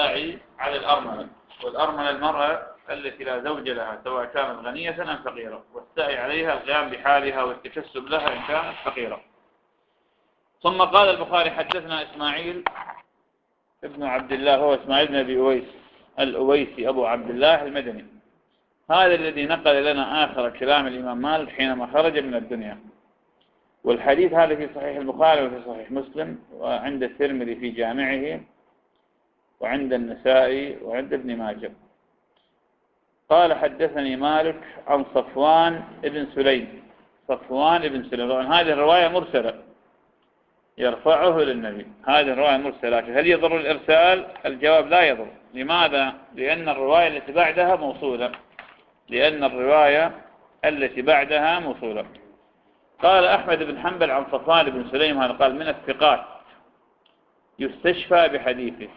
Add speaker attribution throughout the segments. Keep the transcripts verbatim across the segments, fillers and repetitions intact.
Speaker 1: الساعي على الأرملة، والأرملة المرأة التي لا زوج لها سواء كانت غنية أم فقيرة، والساعي عليها القيام بحالها والتكسب لها إن كانت فقيرة. ثم قال البخاري حدثنا إسماعيل ابن عبد الله، هو إسماعيل بن أبي أويس الأويسي أبو عبد الله المدني، هذا الذي نقل لنا آخر كلام الإمام مالك حينما خرج من الدنيا. والحديث هذا في صحيح البخاري وفي صحيح مسلم، وعند الترمذي في جامعه، وعند النسائي، وعند ابن ماجه. قال حدثني مالك عن صفوان ابن سليم. صفوان ابن سليم، طبعا هذه الرواية مرسلة يرفعه للنبي، هذه الرواية مرسلة. هل يضر الإرسال؟ الجواب لا يضر. لماذا؟ لأن الرواية التي بعدها موصولة لأن الرواية التي بعدها موصولة. قال أحمد بن حنبل عن صفوان بن سليم، هذا قال من الثقات، يستشفى بحديثه،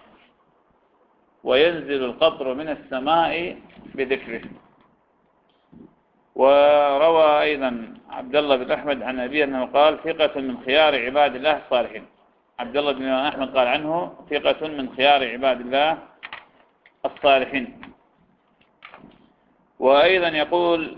Speaker 1: وينزل القطر من السماء بذكره. وروى أيضا عبد الله بن أحمد عن أبيه أنه قال ثقة من خيار عباد الله الصالحين. عبد الله بن أحمد قال عنه ثقة من خيار عباد الله الصالحين. وأيضا يقول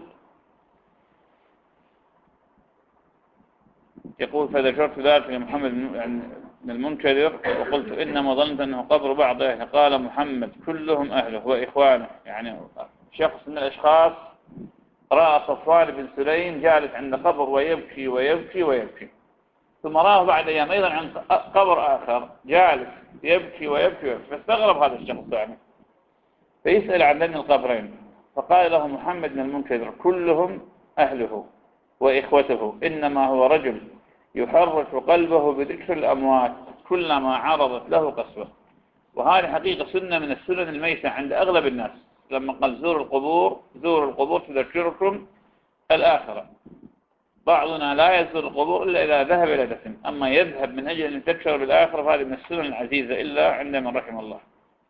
Speaker 1: يقول فذكرت ذلك لمحمد بن المنكدر وقلت إنما ظننت أنه قبر بعض أهله. قال محمد كلهم أهله وإخوانه، يعني شخص من الأشخاص رأى صفوان بن سليم جالس عند قبر ويبكي ويبكي ويبكي، ثم رآه بعد أيام أيضا عند قبر آخر جالس يبكي ويبكي ويبكي، فاستغرب هذا الشخص يعني، فيسأل عن ذن القبرين، فقال له محمد بن المنكدر كلهم أهله وإخوته، إنما هو رجل يحرك قلبه بذكر الأموات كلما عرضت له قسوة. وهذه حقيقة سنة من السنن الميتة عند أغلب الناس، لما قال زوروا القبور زوروا القبور تذكركم الآخرة. بعضنا لا يزور القبور إلا إذا ذهب إلى دفن، أما يذهب من أجل أن يتذكر بالآخرة فهذه من السنن العزيزة إلا عند من رحم الله.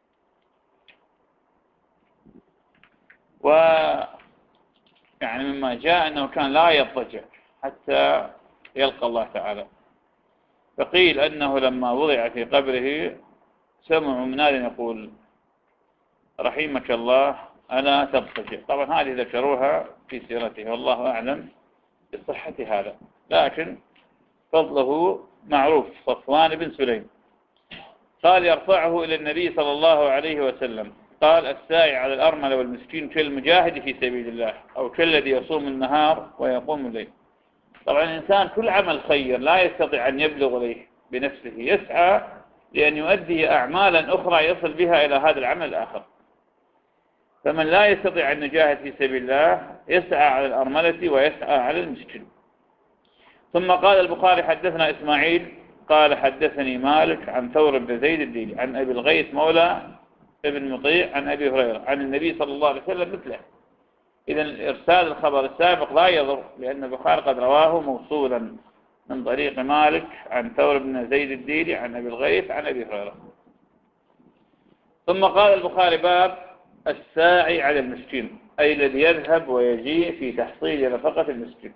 Speaker 1: و يعني مما جاء أنه كان لا يضطجع حتى يلقى الله تعالى، فقيل أنه لما وضع في قبره سمعوا مناد يقول رحمك الله ألا تضطجع. طبعا هذه ذكروها في سيرته والله أعلم بصحة هذا، لكن فضله معروف. صفوان بن سليم قال يرفعه إلى النبي صلى الله عليه وسلم، قال الساعي على الأرملة والمسكين كالمجاهد في سبيل الله، أو كالذي يصوم النهار ويقوم الليل. طبعا الإنسان كل عمل خير لا يستطيع أن يبلغ إليه بنفسه، يسعى لأن يؤدي أعمالا أخرى يصل بها إلى هذا العمل الآخر. فمن لا يستطيع أن يجاهد في سبيل الله يسعى على الأرملة ويسعى على المسكين. ثم قال البخاري حدثنا إسماعيل قال حدثني مالك عن ثور بن زيد الديلي عن أبي الغيث مولى ابن مطيع عن أبي هريرة عن النبي صلى الله عليه وسلم مثله. إذن إرسال الخبر السابق لا يضر، لأن البخاري قد رواه موصولا من طريق مالك عن ثور بن زيد الديلي عن أبي الغيث عن أبي هريرة. ثم قال البخاري باب الساعي على المسكين، أي الذي يذهب ويجيء في تحصيل نفقة المسكين.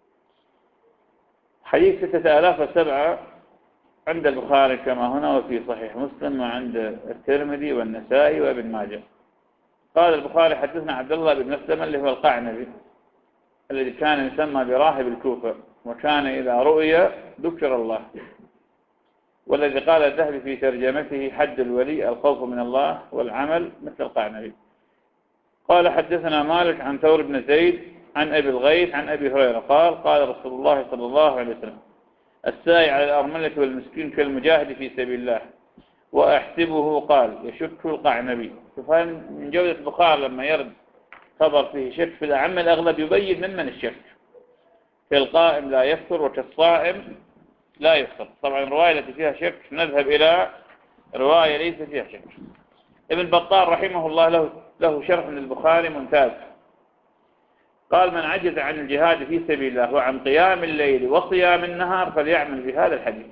Speaker 1: حديث ستة آلاف وسبعة عند البخاري كما هنا، وفي صحيح مسلم وعند الترمذي والنسائي وابن ماجه. قال البخاري حدثنا عبد الله بن مسلم اللي هو القعنبي الذي كان يسمى براهب الكوفة، وكان إذا رؤي ذكر الله، والذي قال الذهبي في ترجمته حد الولي الخوف من الله والعمل مثل القعنبي. قال حدثنا مالك عن ثور بن زيد عن أبي الغيث عن أبي هريرة قال قال رسول الله صلى الله عليه وسلم الساعي على الأرملة والمسكين كالمجاهد في سبيل الله، وأحسبه قال يشك القعنبي. فهم من جودة البخاري لما يرد خبر فيه شك في الأعم الأغلب يبين ممن الشك، كالقائم لا يفطر وكالصائم لا يفطر. طبعا الرواية التي فيها شك نذهب إلى رواية ليس فيها شك. ابن بطال رحمه الله له, له شرح للبخاري ممتاز، قال من عجز عن الجهاد في سبيل الله وعن قيام الليل وصيام النهار فليعمل بهذا الحديث،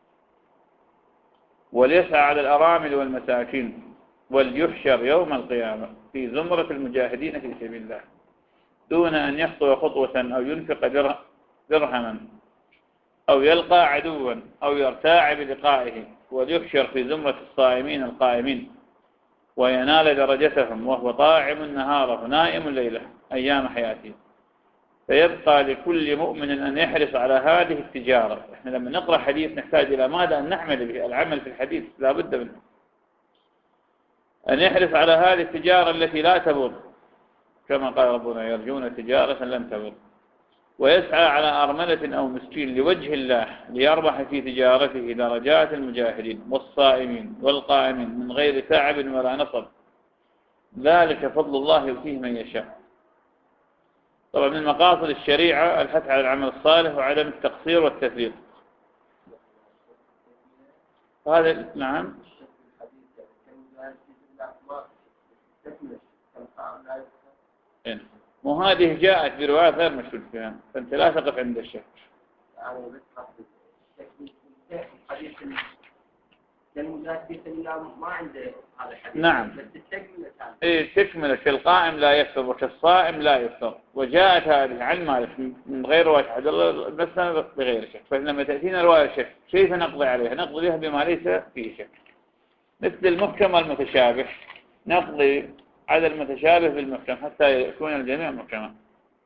Speaker 1: وليسعى على الأرامل والمساكين، وليحشر يوم القيامة في زمرة المجاهدين في سبيل الله دون أن يخطو خطوة أو ينفق درهما أو يلقى عدوا أو يرتاع بلقائه، وليحشر في زمرة الصائمين القائمين وينال درجتهم وهو طاعم نهاره نائم ليله أيام حياته. فيبقى لكل مؤمن أن يحرص على هذه التجارة. إحنا لما نقرأ حديث نحتاج إلى ماذا؟ أن نعمل به. العمل في الحديث لا بد منه. أن يحرص على هذه التجارة التي لا تبر، كما قال ربنا يرجون تجارة لن تبر، ويسعى على أرملة أو مسكين لوجه الله ليربح في تجارته درجات المجاهدين والصائمين والقائمين من غير تعب ولا نصب. ذلك فضل الله يؤتيه من يشاء. طبعا من مقاصد الشريعة الحث على العمل الصالح وعدم التقصير والتفريط. هذا نعم. مو هذه جاءت بروايات غير مشهود فيها، فأنت لا تقف عند الشك. ما عنده هذا الحديث. نعم. إيه تكملة القائم لا يفطر وكالصائم لا يفطر، وجاءت هذه عن مالك من غير رواية عبد الله بس بغير شك. فلما تأتينا رواية شك كيف نقضي عليها؟ نقضي بها بما ليس فيه شك، مثل المحكم والمتشابه نقضي على المتشابه بالمحكم حتى يكون الجميع محكما.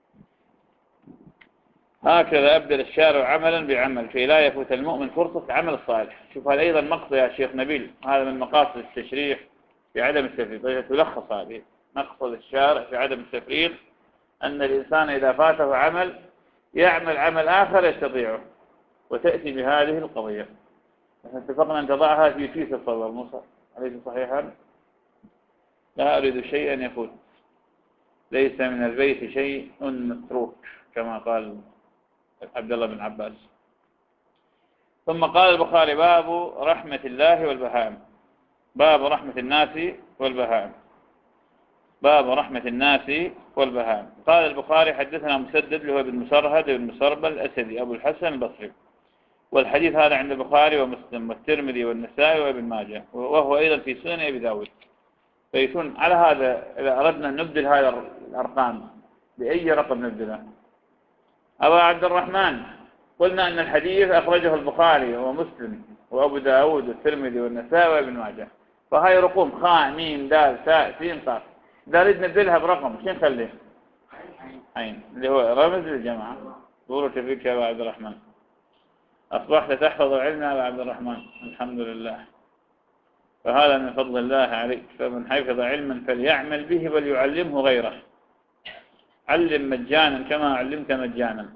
Speaker 1: هكذا أبدل الشارع عملا بعمل كي لا يفوت المؤمن فرصة العمل الصالح. شوف هذا أيضا مقصد يا شيخ نبيل، هذا من مقاصد التشريع في عدم التفريط. تلخص هذه مقصد الشارع في عدم التفريط، أن الإنسان إذا فاته عمل يعمل عمل آخر يستطيعه، وتأتي بهذه القضية. نحن اتفقنا أن تضعها في كيس الصور موسى، أليس صحيحا؟ لا أريد شيئا يفوت، ليس من البيت شيء متروك كما قال عبد الله بن عباس. ثم قال البخاري باب رحمة الله والبهائم. باب رحمة الناس والبهائم. باب رحمة الناس والبهائم. قال البخاري حدثنا مسدد له بن مسرهد بن مسربل الأسدي أبو الحسن البصري، والحديث هذا عند البخاري ومسلم والترمذي والنسائي وابن ماجه، وهو أيضا في سنن أبي داود. فيكون على هذا إذا أردنا أن نبدل هذه الأرقام بأي رقم نبدله؟ أبا عبد الرحمن، قلنا أن الحديث أخرجه البخاري ومسلم وأبو داود والترمذي والنسائي وابن ماجه، فهاي رقم خاء ميم دال ساء سين قاف. إذا نريد نبدلها برقم شو نخليه؟ عين، اللي هو رمز للجماعة. بورك فيك يا أبا عبد الرحمن، أصبحت تحفظ العلم يا أبا عبد الرحمن، الحمد لله. فهذا من فضل الله عليك. فمن حفظ علما فليعمل به وليعلمه غيره. علم مجانا كما علمت مجانا.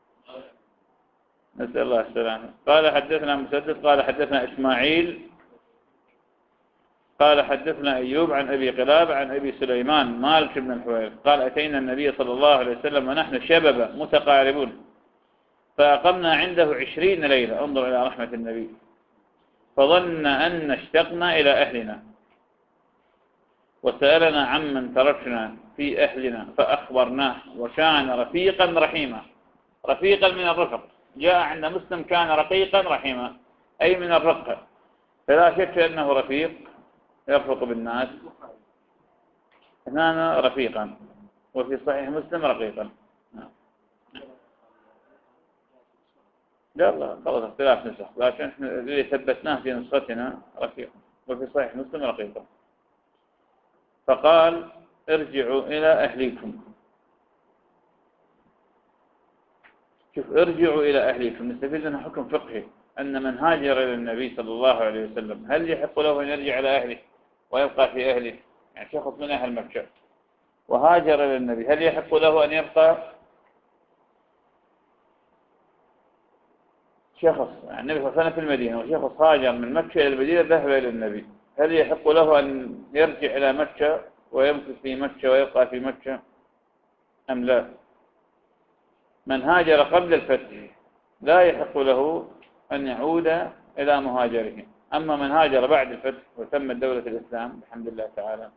Speaker 1: نسأل الله السلامة. قال حدثنا مسدد قال حدثنا إسماعيل قال حدثنا أيوب عن أبي قلاب عن أبي سليمان مالك بن الحويرث قال أتينا النبي صلى الله عليه وسلم ونحن شباب متقاربون، فأقمنا عنده عشرين ليلة. انظر إلى رحمة النبي. فظن أن اشتقنا إلى أهلنا، وسألنا عمن تركنا في أهلنا فأخبرناه، وكان رفيقا رحيما. رفيقا من الرفق، جاء عند مسلم كان رقيقا رحيما، أي من الرقة، فلا شك أنه رفيق يرفق بالناس. هنا رفيقا، وفي صحيح مسلم رقيقا. لا لا خلاص اختلاف نسخ، لكن احنا اللي ثبتناه في نسختنا رفيقا، وفي صحيح مسلم رقيقا. فقال ارجعوا إلى أهليكم. شوف ارجعوا إلى أهليكم، نستفيد منها حكم فقهي أن من هاجر إلى النبي صلى الله عليه وسلم هل يحق له أن يرجع إلى أهله ويبقى في أهله؟ يعني شخص من أهل مكة وهاجر إلى النبي هل يحق له أن يبقى؟ شخص يعني النبي صلى الله عليه وسلم في المدينة وشخص هاجر من مكة إلى المدينة ذهب إلى النبي، هل يحق له أن يرجع إلى مكة ويمكث في مكة ويبقى في مكة أم لا؟ من هاجر قبل الفتح لا يحق له أن يعود إلى مهاجره، أما من هاجر بعد الفتح وتمت دولة الإسلام بحمد الله تعالى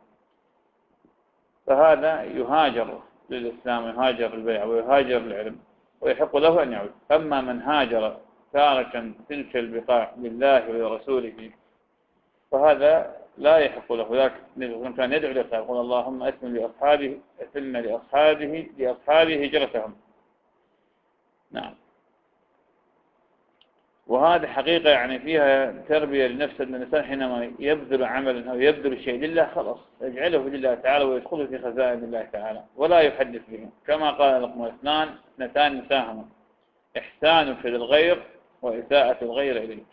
Speaker 1: فهذا يهاجر للإسلام ويهاجر للبيع ويهاجر للعلم ويحق له أن يعود. أما من هاجر تاركا تلك البقاع لله ولرسوله فهذا لا يحق له. ذاك كان يدعو لك يقول اللهم أتم لأصحابه أتم لأصحابه لأصحابه هجرتهم. نعم. وهذه حقيقة يعني فيها تربية لنفس أن الإنسان حينما يبذل عملا أو يبذل شيء لله خلاص يجعله لله تعالى ويدخله في خزائن الله تعالى ولا يحدث به، كما قال لكم اثنان اثنتان مساهمة: إحسان في الغير وإساءة الغير إليك.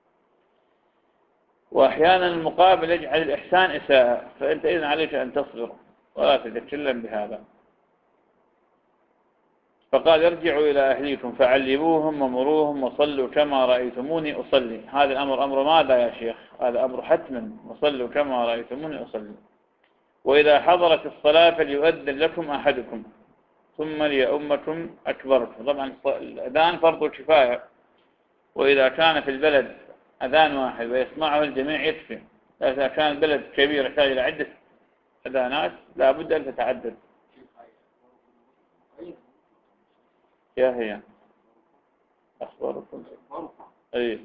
Speaker 1: وأحيانا المقابل يجعل الإحسان إساءة، فأنت إذن عليك أن تصبر ولا تتكلم بهذا. فقال: ارجعوا إلى أهليكم فعلموهم ومروهم وصلوا كما رأيتموني أصلي. هذا الأمر أمر ماذا يا شيخ؟ هذا أمر حتما، وصلوا كما رأيتموني أصلي. وإذا حضرت الصلاة فليؤذن لكم أحدكم ثم ليؤمكم أكبركم. طبعا الأذان فرض كفاية، وإذا كان في البلد أذان واحد ويسمعه الجميع يكفي. إذا كان البلد كبير يحتاج إلى عدة أذانات لا بد أن تتعدد. يا هي أخباركم أي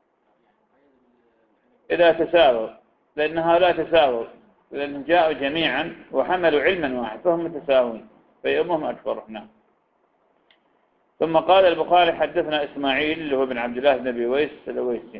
Speaker 1: إذا تساووا، لأنها لا تساووا، لأنهم جاءوا جميعا وحملوا علما واحد فهم متساوون فيأمهم أكبر. نعم. ثم قال البخاري: حدثنا إسماعيل اللي هو بن عبد الله بن أبي ويس الأويسي.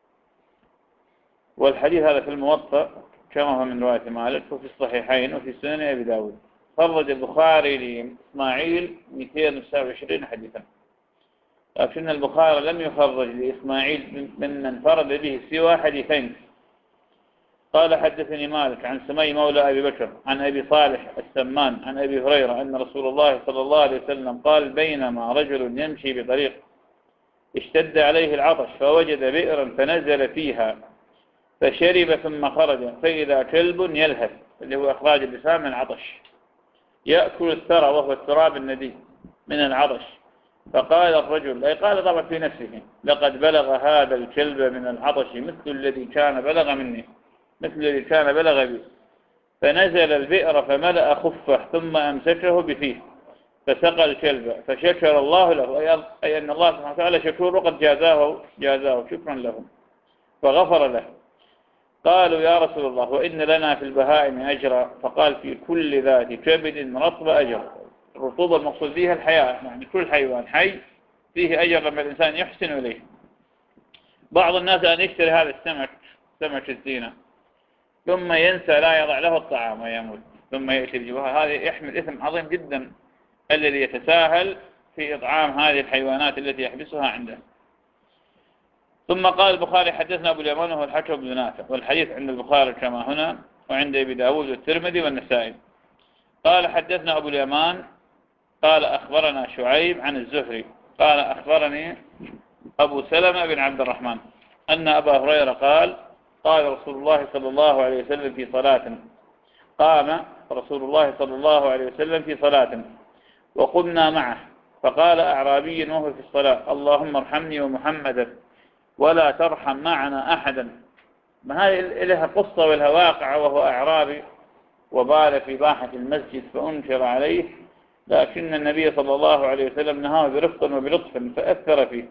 Speaker 1: والحديث هذا في الموطأ كما هو من رواية مالك وفي الصحيحين وفي سنن أبي داود. خرج البخاري لإسماعيل مئتين وتسعة وعشرين حديثا، لكن البخاري لم يخرج لإسماعيل ممن انفرد به سوى حديثين. قال: حدثني مالك عن سمي مولى أبي بكر عن أبي صالح السمان عن أبي هريرة أن رسول الله صلى الله عليه وسلم قال: بينما رجل يمشي بطريق اشتد عليه العطش فوجد بئرا فنزل فيها فشرب ثم خرج فإذا كلب يلهث، اللي هو إخراج اللسان من العطش، يأكل الثرى وهو التراب الندي من العطش. فقال الرجل، أي قال طبعا في نفسه: لقد بلغ هذا الكلب من العطش مثل الذي كان بلغ مني، مثل الذي كان بلغ بي. فنزل البئر فملأ خفه ثم أمسكه بفيه فسقى الكلب فشكر الله له، أي أن الله سبحانه وتعالى شكور وقد جازاه جازاه شكرا له فغفر له. قالوا: يا رسول الله وإن لنا في البهائم أجرا. فقال: في كل ذات كبد رطب أجر. الرطوبة المقصود بها الحياة، يعني كل حيوان حي فيه أجر لما الإنسان يحسن إليه. بعض الناس أن يشتري هذا السمك سمك الزينة ثم ينسى لا يضع له الطعام ويموت ثم يأتي بجوها، هذا يحمل إثم عظيم جدا الذي يتساهل في إطعام هذه الحيوانات التي يحبسها عنده. ثم قال البخاري: حدثنا أبو اليمان وهو الحكم بن نافع. والحديث عند البخاري كما هنا وعند أبي داود والترمذي والنسائي. قال: حدثنا أبو اليمان قال: أخبرنا شعيب عن الزهري قال: أخبرني أبو سلمة بن عبد الرحمن أن أبا هريرة قال: قال رسول الله صلى الله عليه وسلم في صلاة قام رسول الله صلى الله عليه وسلم في صلاة وقمنا معه فقال أعرابي وهو في الصلاة: اللهم ارحمني ومحمدا ولا ترحم معنا أحدا. ما هذه لها قصة ولها واقع، وهو أعرابي وبال في باحة المسجد فأنكر عليه، لكن النبي صلى الله عليه وسلم نهاه برفق وبلطف فأثر فيه.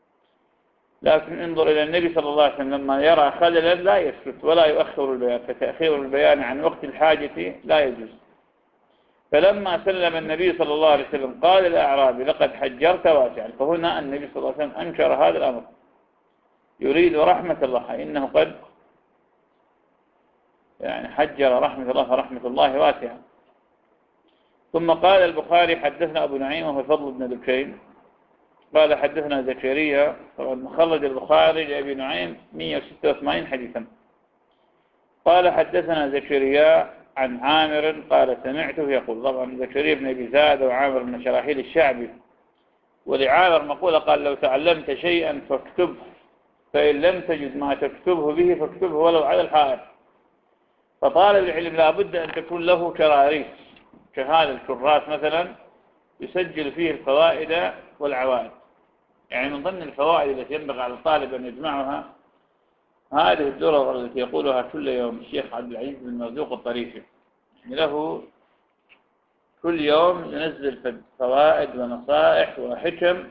Speaker 1: لكن انظر إلى النبي صلى الله عليه وسلم لما يرى خللا لا يسكت ولا يؤخر البيان، فتأخير البيان عن وقت الحاجة لا يجوز. فلما سلم النبي صلى الله عليه وسلم قال الأعرابي: لقد حجرت واسعا. فهنا النبي صلى الله عليه وسلم أنكر هذا الأمر، يريد رحمة الله، إنه قد يعني حجر رحمة الله فرحمة الله واسعة. ثم قال البخاري: حدثنا أبو نعيم وهو فضل بن دكين قال: حدثنا زكريا. خرج البخاري لأبي نعيم مئة وستة وثمانين حديثا. قال: حدثنا زكريا عن عامر قال: سمعته يقول. طبعا زكريا بن أبي زاد وعامر بن شراحيل الشعبي. ولعامر مقولة قال: لو تعلمت شيئا فاكتبه، فإن لم تجد ما تكتبه به فاكتبه ولو على الحائط. فطالب العلم لا بد أن تكون له كراريس كهذا الكراس مثلا يسجل فيه الفوائد والعوائد. يعني من ضمن الفوائد التي ينبغي على الطالب أن يجمعها هذه الدرر التي يقولها كل يوم الشيخ عبد العزيز بن مرزوق الطريفي. يعني له كل يوم ينزل فوائد ونصائح وحكم،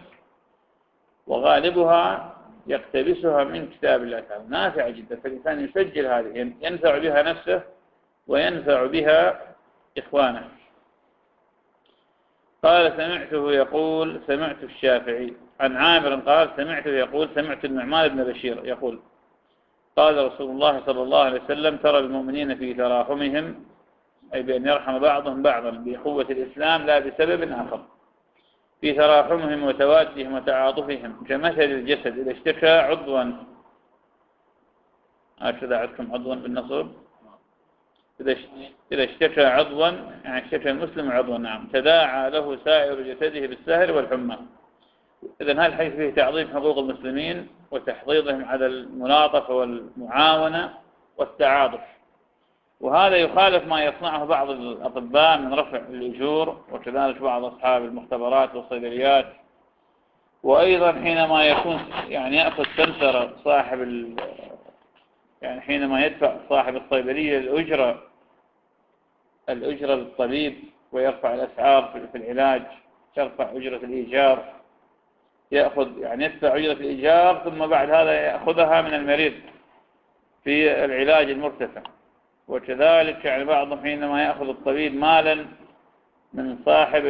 Speaker 1: وغالبها يقتبسها من كتاب الله تعالى، نافعة جدا. فالإنسان يسجل هذه ينفع بها نفسه وينفع بها إخوانه. قال سمعته يقول سمعت الشافعي. عن عامر قال سمعته يقول سمعت النعمان بن بشير يقول قال رسول الله صلى الله عليه وسلم ترى المؤمنين في تراحمهم، أي بأن يرحم بعضهم بعضا بقوة الإسلام لا بسبب آخر، في تراحمهم وتوادهم وتعاطفهم كمثل الجسد إذا اشتكى عضوا، هكذا عندكم عضوا بالنصب، إذا اشتكى عضوا يعني اشتكى المسلم عضوا نعم تداعى له سائر جسده بالسهر والحمى. إذن هذا الحديث فيه تعظيم حقوق المسلمين وتحضيضهم على الملاطفة والمعاونة والتعاطف، وهذا يخالف ما يصنعه بعض الأطباء من رفع الأجور، وكذلك بعض أصحاب المختبرات والصيدليات. وأيضا حينما يكون يعني يأخذ سمسرة صاحب ال يعني حينما يدفع صاحب الصيدلية الأجرة الأجرة للطبيب ويرفع الأسعار في العلاج، يرفع أجرة الإيجار، يأخذ يعني يدفع أجرة الإيجار ثم بعد هذا يأخذها من المريض في العلاج المرتفع. وكذلك يعني بعضهم حينما يأخذ الطبيب مالا من صاحب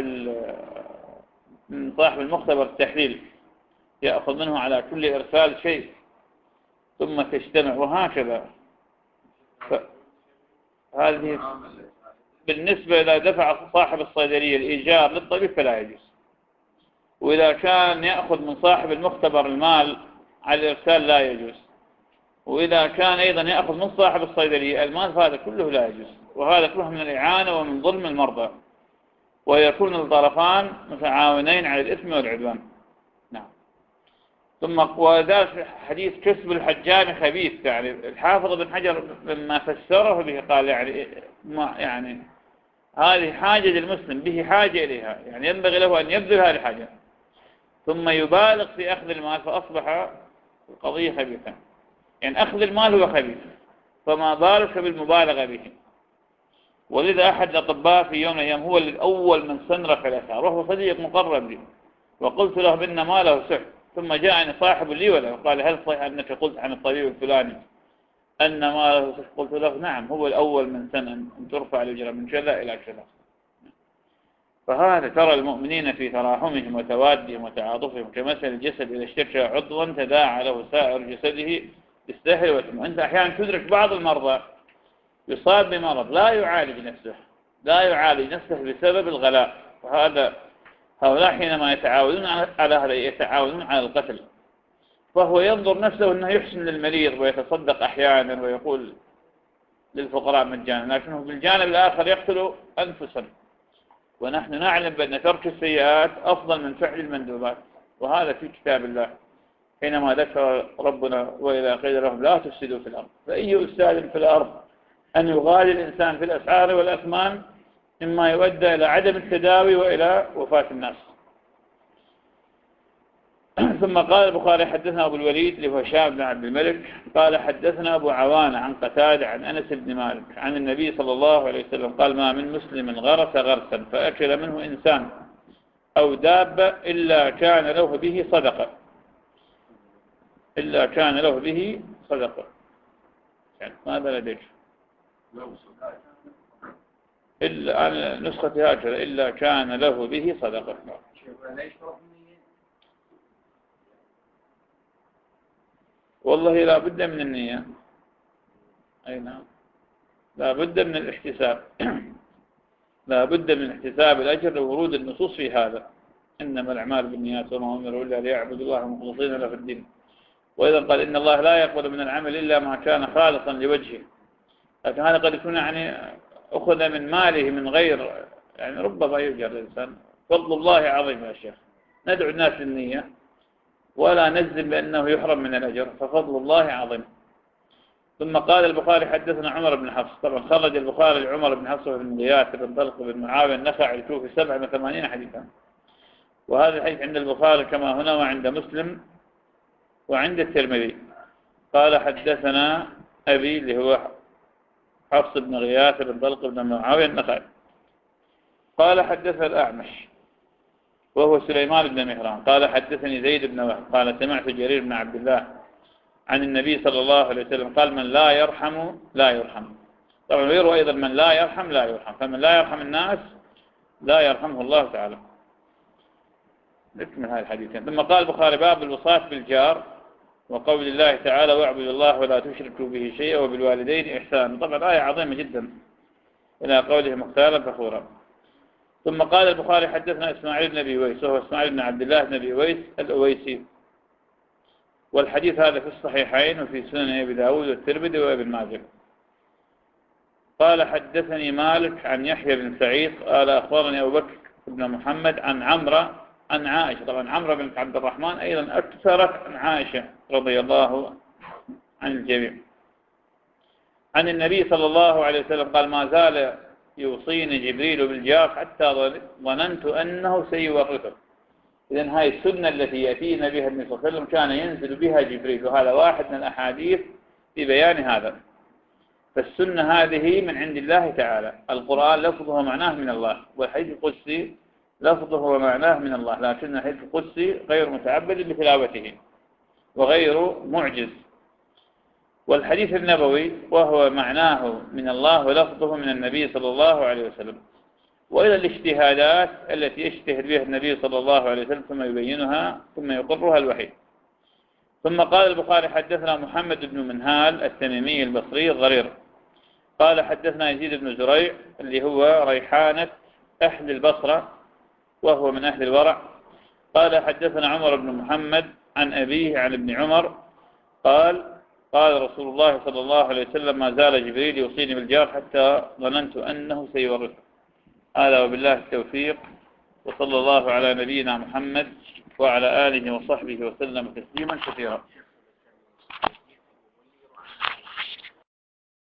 Speaker 1: من صاحب المختبر التحليل يأخذ منه على كل إرسال شيء ثم تجتمع، وهكذا. هذه بالنسبة إذا دفع صاحب الصيدلية الإيجار للطبيب فلا يجوز، وإذا كان يأخذ من صاحب المختبر المال على الإرسال لا يجوز، وإذا كان أيضا يأخذ من صاحب الصيدلية المال فهذا كله لا يجوز، وهذا كله من الإعانة ومن ظلم المرضى، ويكون الطرفان متعاونين على الإثم والعدوان. نعم. ثم وذلك حديث كسب الحجام خبيث، يعني الحافظ بن حجر لما فسره به قال يعني ما يعني هذه حاجة للمسلم به حاجة إليها، يعني ينبغي له أن يبذل هذه الحاجة ثم يبالغ في أخذ المال فأصبح القضية خبيثة. يعني أخذ المال هو خبيث، فما بالك بالمبالغة به. ولذا أحد الأطباء في يوم من الأيام هو الأول من صنف الأثار، وهو صديق مقرب لي، وقلت له بأن ماله سحر، ثم جاءني صاحب لي وله قال هل صحيح أنك قلت عن الطبيب الفلاني أن ماله سحر؟ قلت له نعم، هو الأول من سن أن ترفع الأجرة من كذا إلى كذا. فهذا ترى المؤمنين في تراحمهم وتوادهم وتعاطفهم كمثل الجسد إذا اشتكى عضوا تداعى له سائر جسده بالسهر والحمى. أنت أحيانا تدرك بعض المرضى يصاب بمرض لا يعالج نفسه لا يعالج نفسه بسبب الغلاء، وهذا هؤلاء حينما يتعاونون على هذا يتعاونون على القتل، فهو ينظر نفسه أنه يحسن للمريض ويتصدق أحيانا ويقول للفقراء مجانا، لكنه بالجانب الآخر يقتل أنفسا. ونحن نعلم بأن ترك السيئات أفضل من فعل المندوبات، وهذا في كتاب الله حينما ذكر ربنا وإذا قيل لهم لا تفسدوا في الأرض، فأي إفساد في الأرض أن يغالي الإنسان في الأسعار والأثمان مما يؤدى إلى عدم التداوي وإلى وفاة الناس. ثم قال البخاري حدثنا أبو الوليد اللي هو هشام بن عبد الملك قال حدثنا أبو عوانة عن قتادة عن أنس بن مالك عن النبي صلى الله عليه وسلم قال ما من مسلم غرس غرسا فأكل منه إنسان أو دابة إلا كان له به صدقة إلا كان له به صدقة. يعني ماذا لديك؟ إلا أنا نسختي هكذا إلا كان له به صدقة. والله لا بد من النية، أي نعم لا بد من الاحتساب لا بد من احتساب الأجر لورود النصوص في هذا، إنما الأعمال بالنيات وما أمروا إلا ليعبدوا الله مخلصين له الدين. وإذا قال إن الله لا يقبل من العمل إلا ما كان خالصا لوجهه، لكن هذا قد يكون يعني أخذ من ماله من غير يعني ربما يوجد الإنسان. فضل الله عظيم يا شيخ، ندعو الناس للنية ولا نجزم بأنه يحرم من الأجر، ففضل الله عظيم. ثم قال البخاري حدثنا عمر بن حفص، طبعا خرج البخاري عمر بن حفص بن غياث بن طلق بن معاوية النخعي الكوفي سبعة وثمانين حديثا، وهذا الحديث عند البخاري كما هنا وعند مسلم وعند الترمذي. قال حدثنا أبي اللي هو حفص بن غياث بن طلق بن معاوية النخعي قال حدثنا الأعمش وهو سليمان بن مهران قال حدثني زيد بن وهب قال سمعت جرير بن عبد الله عن النبي صلى الله عليه وسلم قال من لا يرحم لا يرحم. طبعا ويروى أيضا من لا يرحم لا يرحم، فمن لا يرحم الناس لا يرحمه الله تعالى. نكمل هذه الحديثين. ثم قال البخاري باب الوصاة بالجار وقول الله تعالى واعبدوا الله ولا تشركوا به شيئا وبالوالدين إحسانا. طبعا آية عظيمة جدا إلى قوله مختالا فخورا. ثم قال البخاري حدثنا إسماعيل بن أبي ويس وهو إسماعيل بن عبد الله بن أبي ويس الأويسي، والحديث هذا في الصحيحين وفي سنن أبي داود والترمذي وابن ماجه. قال حدثني مالك عن يحيى بن سعيد قال أخبرني أبو بكر بن محمد عن عمرو عن عائشة. طبعا عمرو بن عبد الرحمن أيضا أكثرت عن عائشة رضي الله عن الجميع عن النبي صلى الله عليه وسلم قال ما زال يوصيني جبريل بالجار حتى ظننت أنه سيورثه. إذن هاي السنة التي يأتينا بها النبي صلى الله عليه وسلم كان ينزل بها جبريل، وهذا واحد من الأحاديث في بيان هذا. فالسنة هذه من عند الله تعالى، القرآن لفظه ومعناه من الله، والحديث القدسي لفظه ومعناه من الله، لكن الحديث القدسي غير متعبد بتلاوته وغير معجز. والحديث النبوي وهو معناه من الله ولفظه من النبي صلى الله عليه وسلم. وإلى الاجتهادات التي يجتهد بها النبي صلى الله عليه وسلم ثم يبينها ثم يقرها الوحي. ثم قال البخاري حدثنا محمد بن منهال التميمي البصري الضرير قال حدثنا يزيد بن زريع اللي هو ريحانة أهل البصرة وهو من أهل الورع قال حدثنا عمر بن محمد عن أبيه عن ابن عمر قال قال رسول الله صلى الله عليه وسلم ما زال جبريل يوصيني بالجار حتى ظننت أنه سيورثه. هذا وبالله التوفيق، وصلى الله على نبينا محمد وعلى آله وصحبه وسلم تسليما كثيرا.